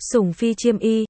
Sủng phi chiêm y,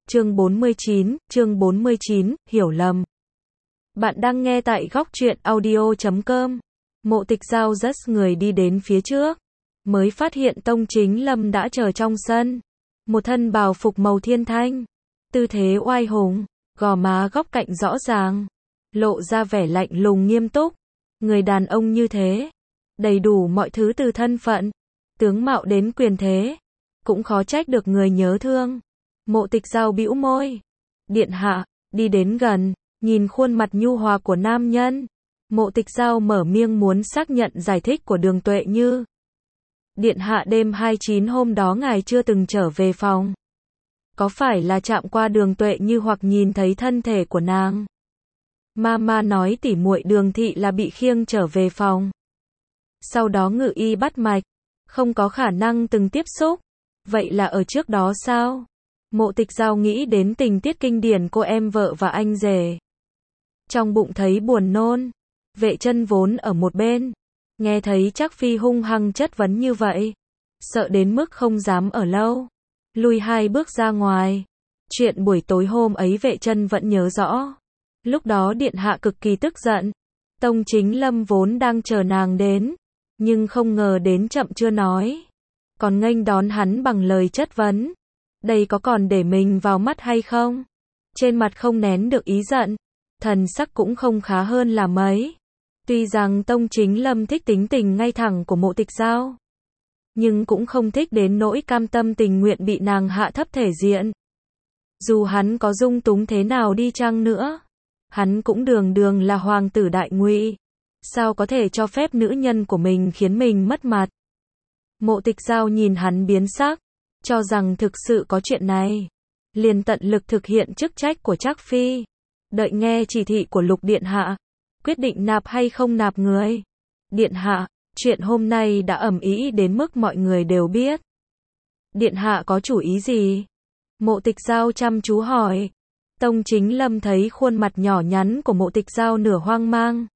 chương 49, hiểu lầm. Bạn đang nghe tại góc truyện audio.com. Mộ Tịch Giao dắt người đi đến phía trước, mới phát hiện Tông Chính Lâm đã chờ trong sân. Một thân bào phục màu thiên thanh, tư thế oai hùng, gò má góc cạnh rõ ràng, lộ ra vẻ lạnh lùng nghiêm túc. Người đàn ông như thế, đầy đủ mọi thứ từ thân phận, tướng mạo đến quyền thế, cũng khó trách được người nhớ thương. Mộ Tịch Giao bĩu môi. Điện hạ, đi đến gần, nhìn khuôn mặt nhu hòa của nam nhân. Mộ Tịch Giao mở miệng muốn xác nhận giải thích của Đường Tuệ Như. Điện hạ, đêm 29 hôm đó ngài chưa từng trở về phòng. Có phải là chạm qua Đường Tuệ Như hoặc nhìn thấy thân thể của nàng? Mama nói tỉ muội Đường thị là bị khiêng trở về phòng. Sau đó ngự y bắt mạch, không có khả năng từng tiếp xúc. Vậy là ở trước đó sao? Mộ Tịch Giao nghĩ đến tình tiết kinh điển cô em vợ và anh rể. Trong bụng thấy buồn nôn. Vệ Chân vốn ở một bên, nghe thấy Trác Phi hung hăng chất vấn như vậy, sợ đến mức không dám ở lâu, lùi 2 bước ra ngoài. Chuyện buổi tối hôm ấy Vệ Chân vẫn nhớ rõ. Lúc đó điện hạ cực kỳ tức giận. Tông Chính Lâm vốn đang chờ nàng đến, nhưng không ngờ đến chậm chưa nói, còn nghênh đón hắn bằng lời chất vấn. Đây có còn để mình vào mắt hay không? Trên mặt không nén được ý giận, thần sắc cũng không khá hơn là mấy. Tuy rằng Tông Chính Lâm thích tính tình ngay thẳng của Mộ Tịch Giao, nhưng cũng không thích đến nỗi cam tâm tình nguyện bị nàng hạ thấp thể diện. Dù hắn có dung túng thế nào đi chăng nữa, hắn cũng đường đường là hoàng tử đại ngụy, sao có thể cho phép nữ nhân của mình khiến mình mất mặt. Mộ Tịch Giao nhìn hắn biến sắc, cho rằng thực sự có chuyện này, liền tận lực thực hiện chức trách của Trác Phi, đợi nghe chỉ thị của Lục điện hạ, quyết định nạp hay không nạp người. Điện hạ, chuyện hôm nay đã ầm ĩ đến mức mọi người đều biết. Điện hạ có chủ ý gì? Mộ Tịch Giao chăm chú hỏi. Tông Chính Lâm thấy khuôn mặt nhỏ nhắn của Mộ Tịch Giao nửa hoang mang,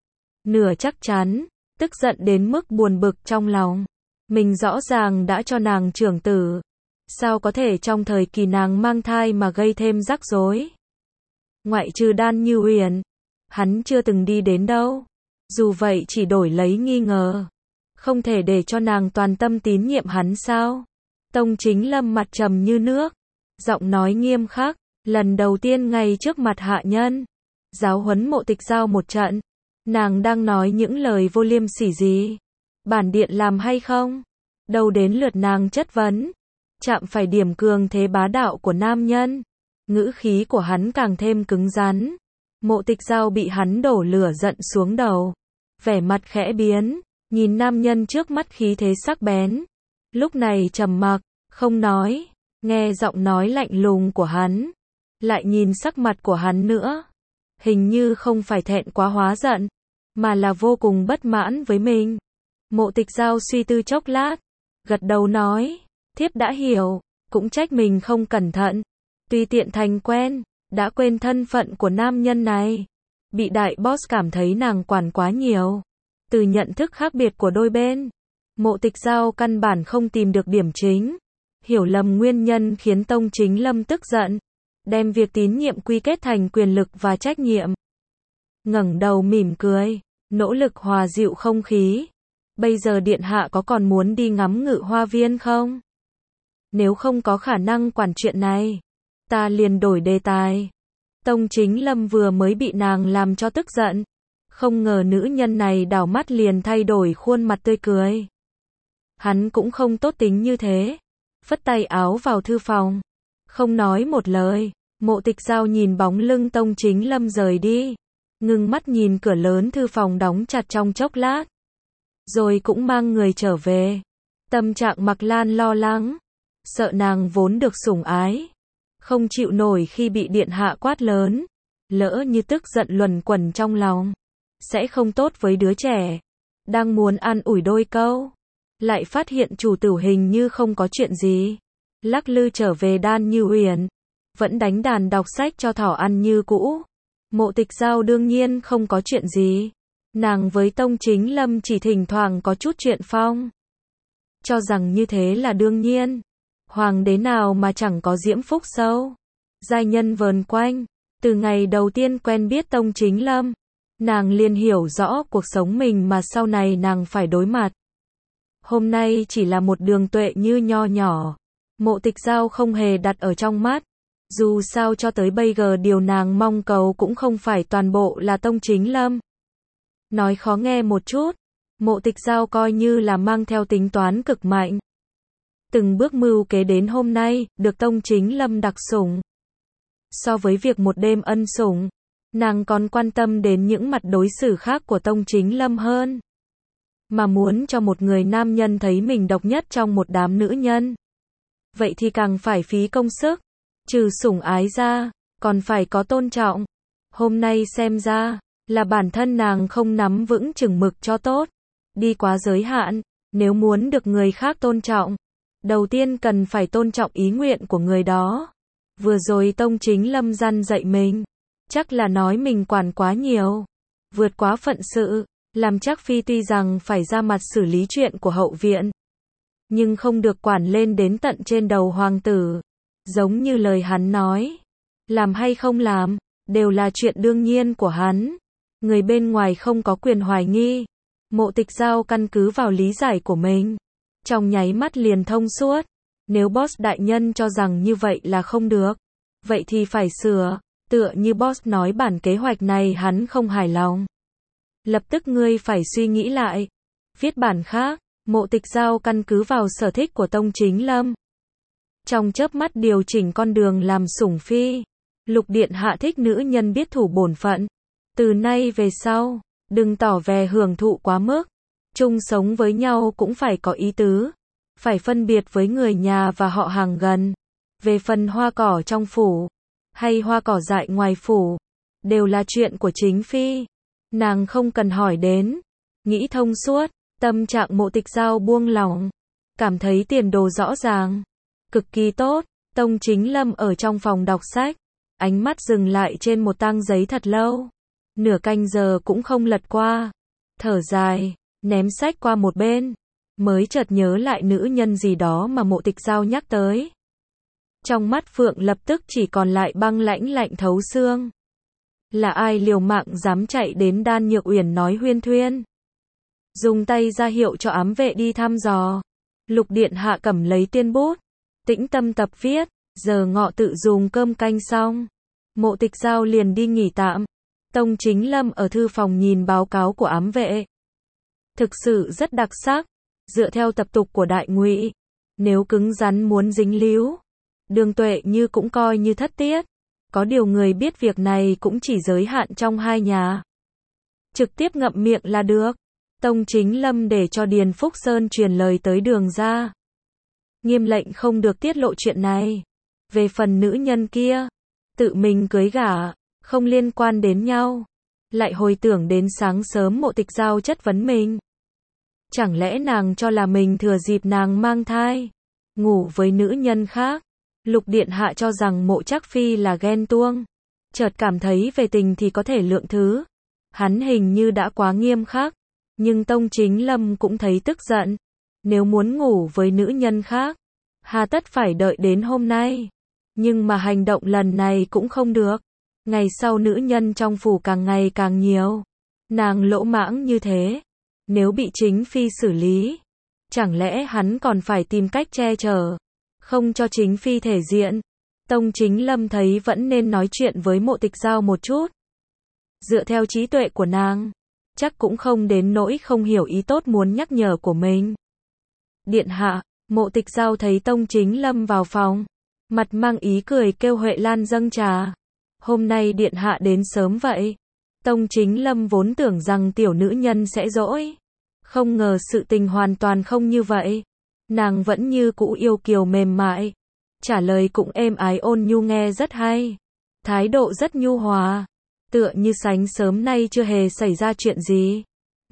nửa chắc chắn, tức giận đến mức buồn bực trong lòng. Mình rõ ràng đã cho nàng trưởng tử, sao có thể trong thời kỳ nàng mang thai mà gây thêm rắc rối? Ngoại trừ Đan Như Huyền, hắn chưa từng đi đến đâu. Dù vậy chỉ đổi lấy nghi ngờ, không thể để cho nàng toàn tâm tín nhiệm hắn sao? Tông Chính Lâm mặt trầm như nước, giọng nói nghiêm khắc, lần đầu tiên ngay trước mặt hạ nhân, giáo huấn Mộ Tịch Giao một trận. Nàng đang nói những lời vô liêm sỉ gì? Bản điện làm hay không? Đâu đến lượt nàng chất vấn, chạm phải điểm cường thế bá đạo của nam nhân. Ngữ khí của hắn càng thêm cứng rắn. Mộ Tịch Giao bị hắn đổ lửa giận xuống đầu, vẻ mặt khẽ biến, nhìn nam nhân trước mắt khí thế sắc bén. Lúc này trầm mặc, không nói, nghe giọng nói lạnh lùng của hắn, lại nhìn sắc mặt của hắn nữa. Hình như không phải thẹn quá hóa giận, mà là vô cùng bất mãn với mình. Mộ Tịch Giao suy tư chốc lát, gật đầu nói, thiếp đã hiểu, cũng trách mình không cẩn thận, tùy tiện thành quen, đã quên thân phận của nam nhân này. Bị đại boss cảm thấy nàng quản quá nhiều. Từ nhận thức khác biệt của đôi bên, Mộ Tịch Giao căn bản không tìm được điểm chính, hiểu lầm nguyên nhân khiến Tông Chính Lâm tức giận, đem việc tín nhiệm quy kết thành quyền lực và trách nhiệm. Ngẩng đầu mỉm cười, nỗ lực hòa dịu không khí. Bây giờ điện hạ có còn muốn đi ngắm Ngự Hoa Viên không? Nếu không có khả năng quản chuyện này, ta liền đổi đề tài. Tông Chính Lâm vừa mới bị nàng làm cho tức giận, không ngờ nữ nhân này đảo mắt liền thay đổi khuôn mặt tươi cười. Hắn cũng không tốt tính như thế, phất tay áo vào thư phòng, không nói một lời. Mộ Tịch Giao nhìn bóng lưng Tông Chính Lâm rời đi, ngưng mắt nhìn cửa lớn thư phòng đóng chặt trong chốc lát, rồi cũng mang người trở về. Tâm trạng Mặc Lan lo lắng, sợ nàng vốn được sủng ái, không chịu nổi khi bị điện hạ quát lớn, lỡ như tức giận luẩn quẩn trong lòng, sẽ không tốt với đứa trẻ. Đang muốn an ủi đôi câu, lại phát hiện chủ tử hình như không có chuyện gì, lắc lư trở về Đan Như Huyền, vẫn đánh đàn đọc sách cho thỏ ăn như cũ. Mộ Tịch Giao đương nhiên không có chuyện gì, nàng với Tông Chính Lâm chỉ thỉnh thoảng có chút chuyện phong, cho rằng như thế là đương nhiên. Hoàng đế nào mà chẳng có diễm phúc sâu. Giai nhân vờn quanh. Từ ngày đầu tiên quen biết Tông Chính Lâm, nàng liền hiểu rõ cuộc sống mình mà sau này nàng phải đối mặt. Hôm nay chỉ là một đường tuệ như nho nhỏ. Mộ Tịch Giao không hề đặt ở trong mắt. Dù sao cho tới bây giờ điều nàng mong cầu cũng không phải toàn bộ là Tông Chính Lâm. Nói khó nghe một chút, Mộ Tịch Giao coi như là mang theo tính toán cực mạnh. Từng bước mưu kế đến hôm nay, được Tông Chính Lâm đặc sủng. So với việc một đêm ân sủng, nàng còn quan tâm đến những mặt đối xử khác của Tông Chính Lâm hơn. Mà muốn cho một người nam nhân thấy mình độc nhất trong một đám nữ nhân, vậy thì càng phải phí công sức. Trừ sủng ái ra, còn phải có tôn trọng. Hôm nay xem ra, là bản thân nàng không nắm vững chừng mực cho tốt. Đi quá giới hạn, nếu muốn được người khác tôn trọng, đầu tiên cần phải tôn trọng ý nguyện của người đó. Vừa rồi Tông Chính Lâm răn dạy mình, chắc là nói mình quản quá nhiều, vượt quá phận sự, làm chắc phi tuy rằng phải ra mặt xử lý chuyện của hậu viện, nhưng không được quản lên đến tận trên đầu hoàng tử. Giống như lời hắn nói, làm hay không làm, đều là chuyện đương nhiên của hắn. Người bên ngoài không có quyền hoài nghi. Mộ Tịch Giao căn cứ vào lý giải của mình, trong nháy mắt liền thông suốt. Nếu boss đại nhân cho rằng như vậy là không được, vậy thì phải sửa. Tựa như boss nói bản kế hoạch này hắn không hài lòng, lập tức ngươi phải suy nghĩ lại, viết bản khác. Mộ Tịch Giao căn cứ vào sở thích của Tông Chính Lâm, trong chớp mắt điều chỉnh con đường làm sủng phi. Lục điện hạ thích nữ nhân biết thủ bổn phận. Từ nay về sau, đừng tỏ vẻ hưởng thụ quá mức. Chung sống với nhau cũng phải có ý tứ. Phải phân biệt với người nhà và họ hàng gần. Về phần hoa cỏ trong phủ, hay hoa cỏ dại ngoài phủ, đều là chuyện của chính phi. Nàng không cần hỏi đến. Nghĩ thông suốt, tâm trạng Mộ Tịch Giao buông lỏng. Cảm thấy tiền đồ rõ ràng. Cực kỳ tốt. Tông Chính Lâm ở trong phòng đọc sách, ánh mắt dừng lại trên một tang giấy thật lâu. Nửa canh giờ cũng không lật qua. Thở dài, ném sách qua một bên. Mới chợt nhớ lại nữ nhân gì đó mà Mộ Tịch Giao nhắc tới. Trong mắt Phượng lập tức chỉ còn lại băng lãnh lạnh thấu xương. Là ai liều mạng dám chạy đến Đan Nhược Uyển nói huyên thuyên. Dùng tay ra hiệu cho ám vệ đi thăm dò. Lục điện hạ cầm lấy tiên bút, tĩnh tâm tập viết. Giờ ngọ tự dùng cơm canh xong, Mộ Tịch Giao liền đi nghỉ tạm. Tông Chính Lâm ở thư phòng nhìn báo cáo của ám vệ. Thực sự rất đặc sắc. Dựa theo tập tục của Đại Ngụy, nếu cứng rắn muốn dính líu, Đường Tuệ Như cũng coi như thất tiết. Có điều người biết việc này cũng chỉ giới hạn trong hai nhà. Trực tiếp ngậm miệng là được. Tông Chính Lâm để cho Điền Phúc Sơn truyền lời tới Đường gia, nghiêm lệnh không được tiết lộ chuyện này. Về phần nữ nhân kia, tự mình cưới gả, không liên quan đến nhau. Lại hồi tưởng đến sáng sớm Mộ Tịch Giao chất vấn mình. Chẳng lẽ nàng cho là mình thừa dịp nàng mang thai, ngủ với nữ nhân khác? Lục điện hạ cho rằng Mộ Trác Phi là ghen tuông. Chợt cảm thấy về tình thì có thể lượng thứ. Hắn hình như đã quá nghiêm khắc. Nhưng Tông Chính Lâm cũng thấy tức giận. Nếu muốn ngủ với nữ nhân khác, hà tất phải đợi đến hôm nay. Nhưng mà hành động lần này cũng không được. Ngày sau nữ nhân trong phủ càng ngày càng nhiều. Nàng lỗ mãng như thế, nếu bị chính phi xử lý, chẳng lẽ hắn còn phải tìm cách che chở, không cho chính phi thể diện. Tông Chính Lâm thấy vẫn nên nói chuyện với Mộ Tịch Giao một chút. Dựa theo trí tuệ của nàng, chắc cũng không đến nỗi không hiểu ý tốt muốn nhắc nhở của mình. Điện hạ, Mộ Tịch Giao thấy Tông Chính Lâm vào phòng, mặt mang ý cười kêu Huệ Lan dâng trà. Hôm nay điện hạ đến sớm vậy. Tông Chính Lâm vốn tưởng rằng tiểu nữ nhân sẽ dỗi, không ngờ sự tình hoàn toàn không như vậy. Nàng vẫn như cũ yêu kiều mềm mại, trả lời cũng êm ái ôn nhu nghe rất hay, thái độ rất nhu hòa, tựa như sáng sớm nay chưa hề xảy ra chuyện gì.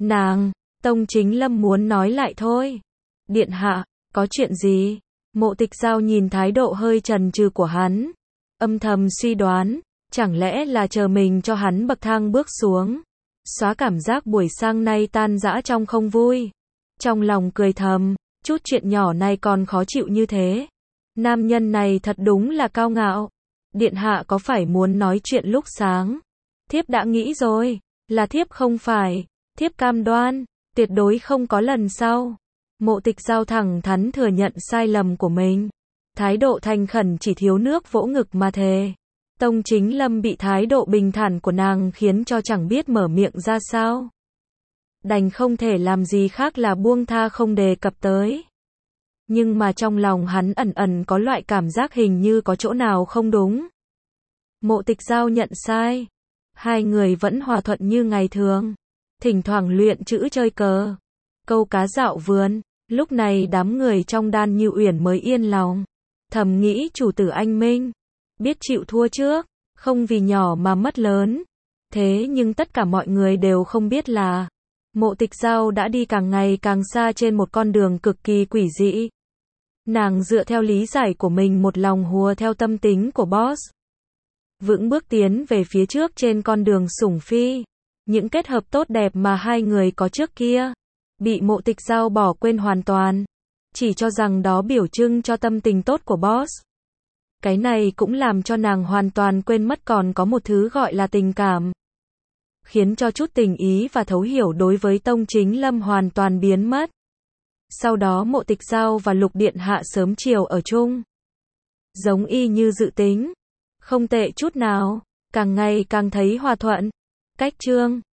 Tông Chính Lâm muốn nói lại thôi. Điện hạ, có chuyện gì? Mộ Tịch Giao nhìn thái độ hơi chần chừ của hắn, âm thầm suy đoán, chẳng lẽ là chờ mình cho hắn bậc thang bước xuống, xóa cảm giác buổi sáng nay tan rã trong không vui. Trong lòng cười thầm, chút chuyện nhỏ này còn khó chịu như thế. Nam nhân này thật đúng là cao ngạo. Điện hạ có phải muốn nói chuyện lúc sáng? Thiếp đã nghĩ rồi, là thiếp không phải. Thiếp cam đoan, tuyệt đối không có lần sau. Mộ Tịch Giao thẳng thắn thừa nhận sai lầm của mình. Thái độ thành khẩn chỉ thiếu nước vỗ ngực mà thề. Tông Chính Lâm bị thái độ bình thản của nàng khiến cho chẳng biết mở miệng ra sao. Đành không thể làm gì khác là buông tha không đề cập tới. Nhưng mà trong lòng hắn ẩn ẩn có loại cảm giác hình như có chỗ nào không đúng. Mộ Tịch Giao nhận sai. Hai người vẫn hòa thuận như ngày thường. Thỉnh thoảng luyện chữ chơi cờ. Câu cá dạo vườn. Lúc này đám người trong Đan Như Uyển mới yên lòng. Thầm nghĩ chủ tử anh Minh. Biết chịu thua trước. Không vì nhỏ mà mất lớn. Thế nhưng tất cả mọi người đều không biết là Mộ Tịch Giao đã đi càng ngày càng xa trên một con đường cực kỳ quỷ dị. Nàng dựa theo lý giải của mình một lòng hùa theo tâm tính của boss. Vững bước tiến về phía trước trên con đường sủng phi. Những kết hợp tốt đẹp mà hai người có trước kia bị Mộ Tịch Giao bỏ quên hoàn toàn. Chỉ cho rằng đó biểu trưng cho tâm tình tốt của boss. Cái này cũng làm cho nàng hoàn toàn quên mất còn có một thứ gọi là tình cảm. Khiến cho chút tình ý và thấu hiểu đối với Tông Chính Lâm hoàn toàn biến mất. Sau đó Mộ Tịch Giao và Lục Điện Hạ sớm chiều ở chung. Giống y như dự tính. Không tệ chút nào. Càng ngày càng thấy hòa thuận. Cách chương